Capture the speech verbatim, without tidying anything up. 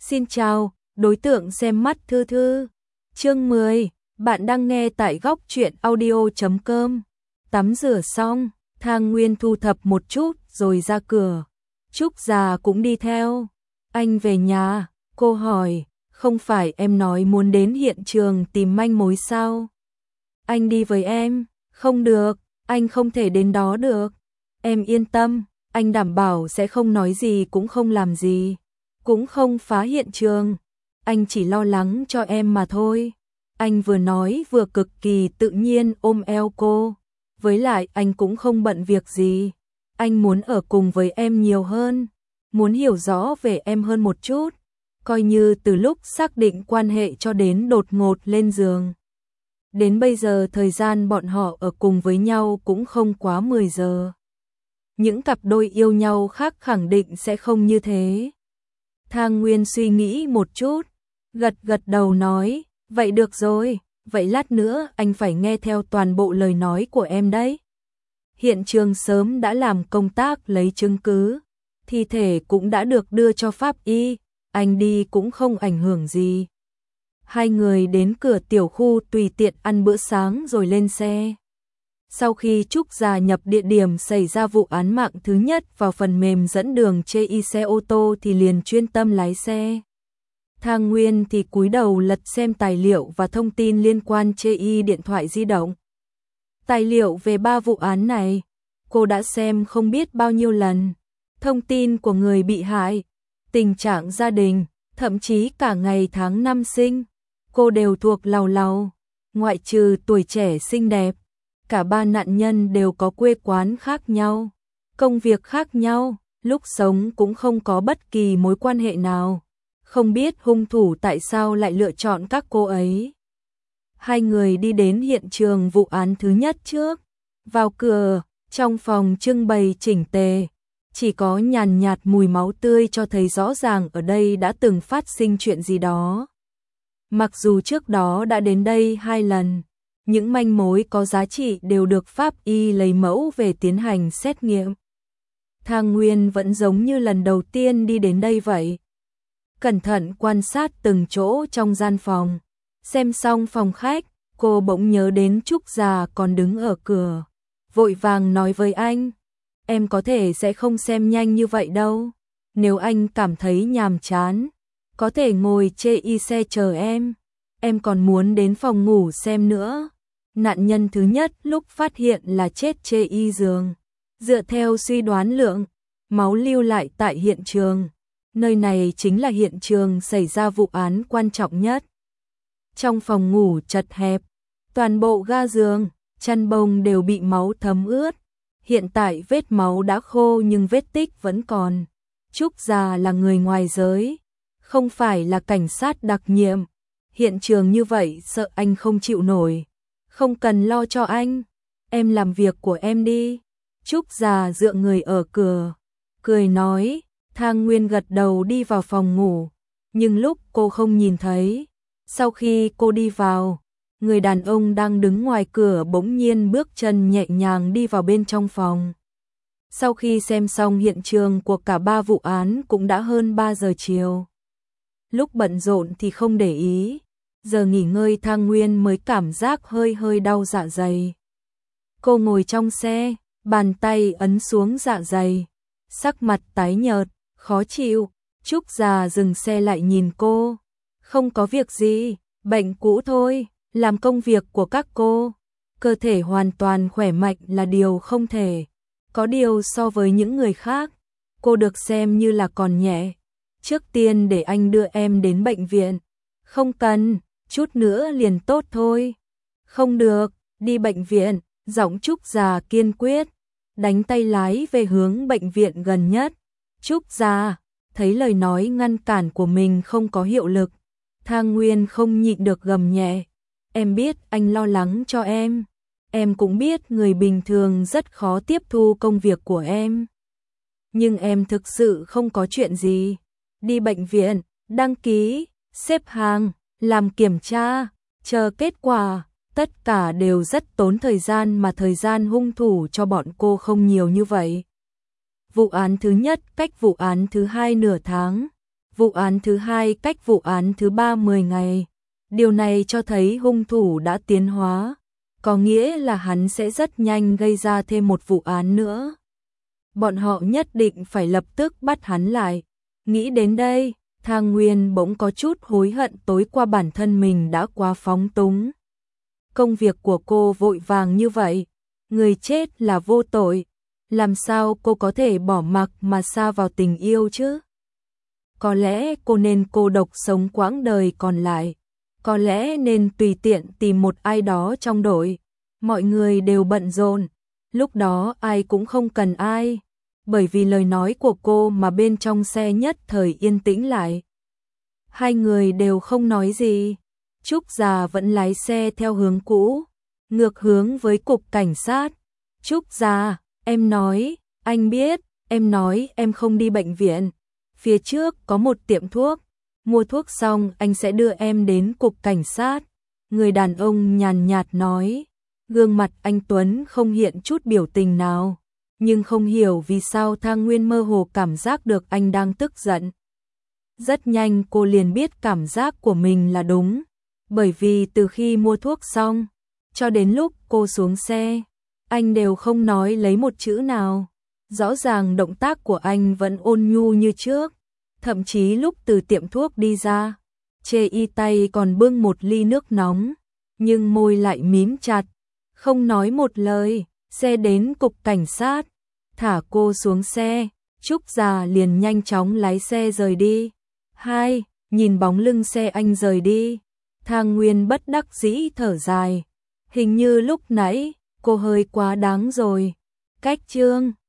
Xin chào, đối tượng xem mắt thư thư. Chương mười, bạn đang nghe tại góc truyện audio chấm com. Tắm rửa xong, Thang Nguyên thu thập một chút rồi ra cửa. Trúc già cũng đi theo. Anh về nhà, cô hỏi, không phải em nói muốn đến hiện trường tìm manh mối sao? Anh đi với em, không được, anh không thể đến đó được. Em yên tâm, anh đảm bảo sẽ không nói gì cũng không làm gì, cũng không phá hiện trường. Anh chỉ lo lắng cho em mà thôi. Anh vừa nói vừa cực kỳ tự nhiên ôm eo cô. Với lại anh cũng không bận việc gì. Anh muốn ở cùng với em nhiều hơn, muốn hiểu rõ về em hơn một chút, coi như từ lúc xác định quan hệ cho đến đột ngột lên giường. Đến bây giờ thời gian bọn họ ở cùng với nhau cũng không quá mười giờ. Những cặp đôi yêu nhau khác khẳng định sẽ không như thế. Thang Nguyên suy nghĩ một chút, gật gật đầu nói, vậy được rồi, vậy lát nữa anh phải nghe theo toàn bộ lời nói của em đấy. Hiện trường sớm đã làm công tác lấy chứng cứ, thi thể cũng đã được đưa cho pháp y, anh đi cũng không ảnh hưởng gì. Hai người đến cửa tiểu khu tùy tiện ăn bữa sáng rồi lên xe. Sau khi Trúc già nhập địa điểm xảy ra vụ án mạng thứ nhất vào phần mềm dẫn đường chê i xe ô tô thì liền chuyên tâm lái xe. Thang Nguyên thì cúi đầu lật xem tài liệu và thông tin liên quan chê i điện thoại di động. Tài liệu về ba vụ án này, cô đã xem không biết bao nhiêu lần. Thông tin của người bị hại, tình trạng gia đình, thậm chí cả ngày tháng năm sinh, cô đều thuộc lầu lầu. Ngoại trừ tuổi trẻ xinh đẹp, cả ba nạn nhân đều có quê quán khác nhau, công việc khác nhau, lúc sống cũng không có bất kỳ mối quan hệ nào. Không biết hung thủ tại sao lại lựa chọn các cô ấy. Hai người đi đến hiện trường vụ án thứ nhất trước. Vào cửa, trong phòng trưng bày chỉnh tề, chỉ có nhàn nhạt mùi máu tươi cho thấy rõ ràng ở đây đã từng phát sinh chuyện gì đó. Mặc dù trước đó đã đến đây hai lần, những manh mối có giá trị đều được pháp y lấy mẫu về tiến hành xét nghiệm. Thang Nguyên vẫn giống như lần đầu tiên đi đến đây vậy. Cẩn thận quan sát từng chỗ trong gian phòng. Xem xong phòng khách, cô bỗng nhớ đến Trúc già còn đứng ở cửa. Vội vàng nói với anh, em có thể sẽ không xem nhanh như vậy đâu. Nếu anh cảm thấy nhàm chán, có thể ngồi chê i xe chờ em. Em còn muốn đến phòng ngủ xem nữa. Nạn nhân thứ nhất lúc phát hiện là chết chê y giường. Dựa theo suy đoán lượng, máu lưu lại tại hiện trường. Nơi này chính là hiện trường xảy ra vụ án quan trọng nhất. Trong phòng ngủ chật hẹp, toàn bộ ga giường, chăn bông đều bị máu thấm ướt. Hiện tại vết máu đã khô nhưng vết tích vẫn còn. Trúc già là người ngoài giới, không phải là cảnh sát đặc nhiệm. Hiện trường như vậy sợ anh không chịu nổi. Không cần lo cho anh, em làm việc của em đi. Trúc già dựa người ở cửa, cười nói. Thang Nguyên gật đầu đi vào phòng ngủ, nhưng lúc cô không nhìn thấy. Sau khi cô đi vào, người đàn ông đang đứng ngoài cửa bỗng nhiên bước chân nhẹ nhàng đi vào bên trong phòng. Sau khi xem xong hiện trường của cả ba vụ án cũng đã hơn ba giờ chiều. Lúc bận rộn thì không để ý, giờ nghỉ ngơi Thang Nguyên mới cảm giác hơi hơi đau dạ dày. Cô ngồi trong xe, bàn tay ấn xuống dạ dày, sắc mặt tái nhợt, khó chịu. Trúc già dừng xe lại nhìn cô. Không có việc gì, bệnh cũ thôi, làm công việc của các cô. Cơ thể hoàn toàn khỏe mạnh là điều không thể. Có điều so với những người khác, cô được xem như là còn nhẹ. Trước tiên để anh đưa em đến bệnh viện. Không cần, chút nữa liền tốt thôi. Không được, đi bệnh viện, giọng Trúc già kiên quyết, đánh tay lái về hướng bệnh viện gần nhất. Trúc già thấy lời nói ngăn cản của mình không có hiệu lực, Thang Nguyên không nhịn được gầm nhẹ. Em biết anh lo lắng cho em. Em cũng biết người bình thường rất khó tiếp thu công việc của em. Nhưng em thực sự không có chuyện gì. Đi bệnh viện, đăng ký, xếp hàng, làm kiểm tra, chờ kết quả. Tất cả đều rất tốn thời gian mà thời gian hung thủ cho bọn cô không nhiều như vậy. Vụ án thứ nhất cách vụ án thứ hai nửa tháng. vụ án thứ hai cách vụ án thứ ba mười ngày. Điều này cho thấy hung thủ đã tiến hóa, có nghĩa là hắn sẽ rất nhanh gây ra thêm một vụ án nữa. Bọn họ nhất định phải lập tức bắt hắn lại. Nghĩ đến đây, Thang Nguyên bỗng có chút hối hận tối qua bản thân mình đã quá phóng túng. Công việc của cô vội vàng như vậy, người chết là vô tội, làm sao cô có thể bỏ mặc mà sa vào tình yêu chứ? Có lẽ cô nên cô độc sống quãng đời còn lại, có lẽ nên tùy tiện tìm một ai đó trong đội. Mọi người đều bận rộn, lúc đó ai cũng không cần ai, bởi vì lời nói của cô mà bên trong xe nhất thời yên tĩnh lại. Hai người đều không nói gì. Trúc Già vẫn lái xe theo hướng cũ, ngược hướng với cục cảnh sát. Trúc Già, em nói, anh biết, em nói em không đi bệnh viện. Phía trước có một tiệm thuốc, mua thuốc xong anh sẽ đưa em đến cục cảnh sát. Người đàn ông nhàn nhạt nói, gương mặt anh Tuấn không hiện chút biểu tình nào, nhưng không hiểu vì sao Thang Nguyên mơ hồ cảm giác được anh đang tức giận. Rất nhanh cô liền biết cảm giác của mình là đúng, bởi vì từ khi mua thuốc xong, cho đến lúc cô xuống xe, anh đều không nói lấy một chữ nào. Rõ ràng động tác của anh vẫn ôn nhu như trước, thậm chí lúc từ tiệm thuốc đi ra, chê y tay còn bưng một ly nước nóng, nhưng môi lại mím chặt, không nói một lời. Xe đến cục cảnh sát, thả cô xuống xe, Trúc Già liền nhanh chóng lái xe rời đi. Hai, nhìn bóng lưng xe anh rời đi, Thang Nguyên bất đắc dĩ thở dài, hình như lúc nãy cô hơi quá đáng rồi. Cách chương